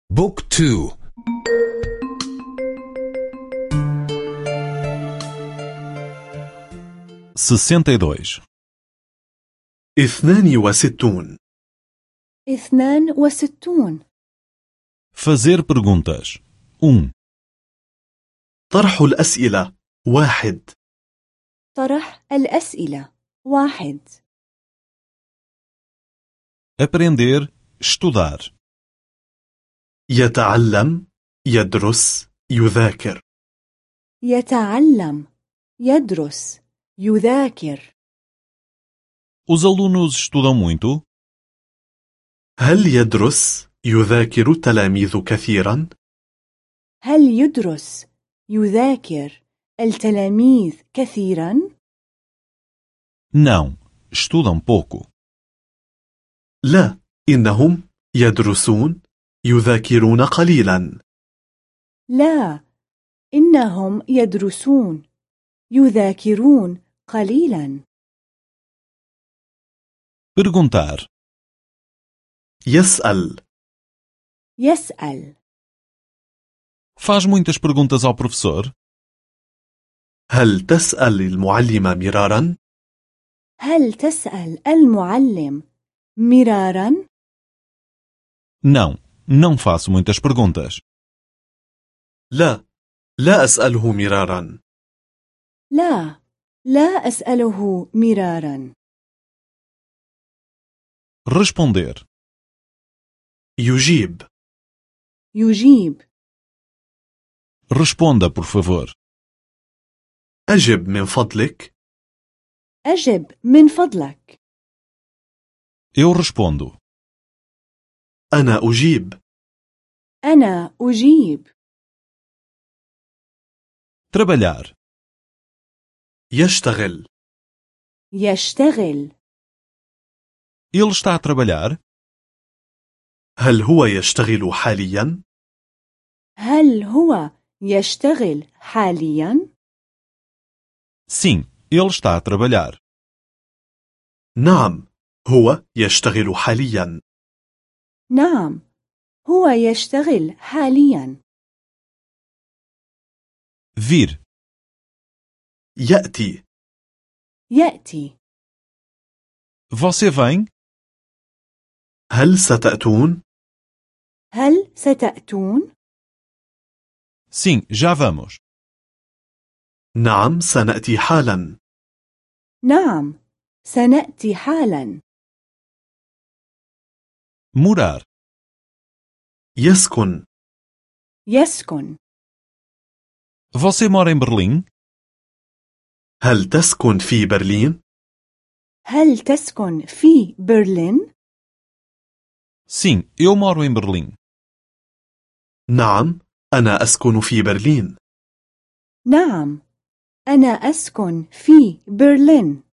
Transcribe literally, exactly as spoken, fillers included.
بوك تو. sessenta e dois. اثنان وستون. اثنان وستون. Fazer perguntas. um. طرح الأسئلة واحد. طرح الأسئلة واحد. Aprender, estudar. يتعلم، يدرس، يذاكر. يتعلم، يدرس، يذاكر. Os alunos estudam muito? هل يدرس، يذاكر التلاميذ كثيرا؟ هل يدرس، يذاكر التلاميذ كثيرا؟ Não, estudam pouco. لا، إنهم يدرسون، يذاكرون قليلا. لا، إنهم يدرسون، يذاكرون قليلا. Perguntar. يسأل. يسأل. Faz muitas perguntas ao professor? هل تسأل المعلم مرارا؟ هل تسأل المعلم مرارا؟ Não, não faço muitas perguntas. لا، لا أسأله مرارا. لا، لا أسأله مرارا. Responder. يجيب. يجيب. Responda, por favor. أجب من فضلك. أجب من فضلك. Eu respondo. أنا أجيب. أنا أجيب. Trabalhar. يشتغل. يشتغل. Ele está a trabalhar? هل هو يشتغل حاليا؟ هل هو يشتغل حاليا؟ Sim, ele está a trabalhar. نعم، هو يشتغل حاليا. نعم، هو يشتغل حاليا. Vir. يأتي. يأتي. Você vem? هل ستأتون؟ هل ستأتون؟ Sim, já vamos. نعم، سنأتي حالا. نعم، سنأتي حالا. Morar. يسكن. يسكن. Você mora em Berlim? هل تسكن في برلين؟ هل تسكن في برلين؟ Sim, eu moro em Berlim. نعم، أنا أسكن في برلين. نعم، أنا أسكن في برلين.